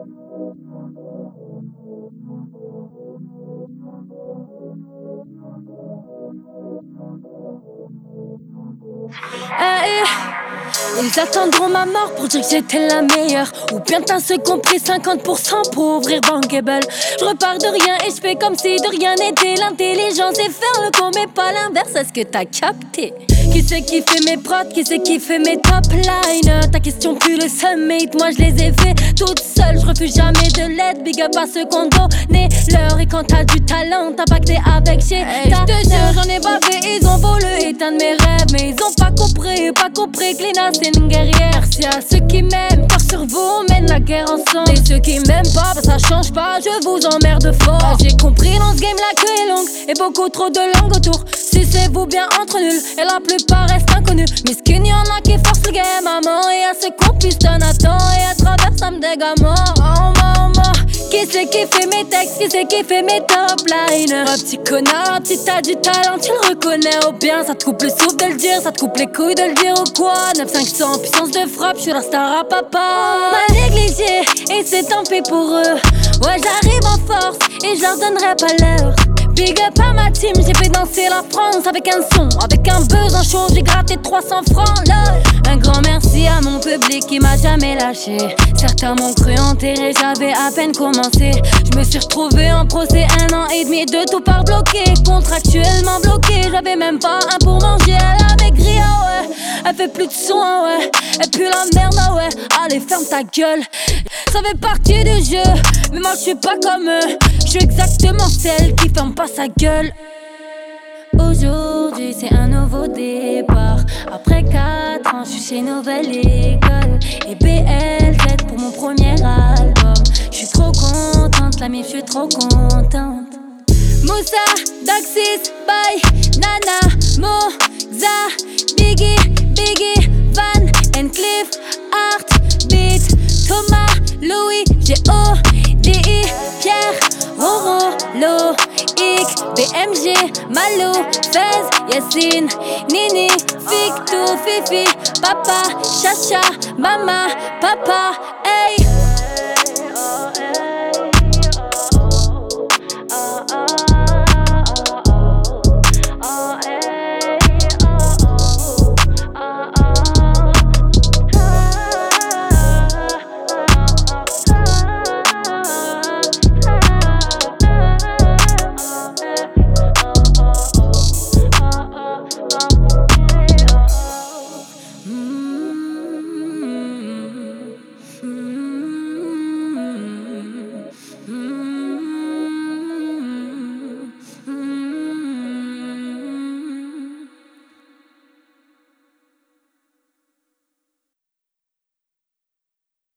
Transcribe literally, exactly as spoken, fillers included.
Hey, ils attendront ma mort pour dire que j'étais la meilleure. Ou bien t'as ce compris cinquante pour cent pour ouvrir bankable. Je repars de rien et je fais comme si de rien n'était. L'intelligence est faire le con mais pas l'inverse, est-ce que t'as capté? Qui c'est qui fait mes prods, qui c'est qui fait mes top lines? Ta question pue le summit, moi je les ai fait toute seule. Je refuse jamais de l'aide, big up à ceux qu'on donnait l'heure. Et quand t'as du talent, t'as pacté avec chez hey, ta te jure, j'en ai bavé, ils ont volé éteindre mes rêves. Mais ils ont pas compris, pas compris que Lina c'est une guerrière. Merci à ceux qui m'aiment, car sur vous on mène la guerre ensemble. Et ceux qui m'aiment pas, bah ça change pas, je vous emmerde fort. Bah, j'ai compris dans ce game la queue est longue et beaucoup trop de langues autour. Si c'est vous bien entre nuls et la plupart restent inconnus. Miskin y'en a qui forcent le game maman. Et à ceux qu'on pistonne à temps et à travers ça me dégamant. Oh maman, qui c'est qui fait mes textes, qui c'est qui fait mes top lines? Oh petit connard, si t'as du talent tu le reconnais au bien. Ça te coupe le souffle de le dire, ça te coupe les couilles de le dire ou quoi? Neuf cinq cents, puissance de frappe, je suis la star à papa. M'a négligé et c'est tant pis pour eux. Ouais j'arrive en force et je leur donnerai pas l'heure. Big up à ma team, j'ai fait danser la France avec un son, avec un buzz en show, j'ai gratté trois cents francs là. Un grand merci à mon public qui m'a jamais lâché. Certains m'ont cru enterré, j'avais à peine commencé. Je me suis retrouvé en procès un an et demi de tout par bloqué. Contractuellement bloqué, j'avais même pas un pour manger. Elle a maigri, ah ouais, elle fait plus de son, ah ouais. Elle pue la merde, ah ouais, allez ferme ta gueule. Ça fait partie du jeu, mais moi je suis pas comme eux. Je suis exactement celle qui ferme pas sa gueule. Aujourd'hui c'est un nouveau départ. Après quatre ans je suis chez Nouvelle École. Et B L Z pour mon premier album. Je suis trop contente, la mif je suis trop contente. Moussa, Daxis, Bye, Nana, Moza, Biggie, Biggie, Van, Encliffe, Art, Beat, Thomas, Louis, G O, D I, Pierre, Oro, Lo, Ick, B M G, Malou, Fez, Yassine, Nini, Victou, Fifi, Papa, Chacha, Mama, Papa,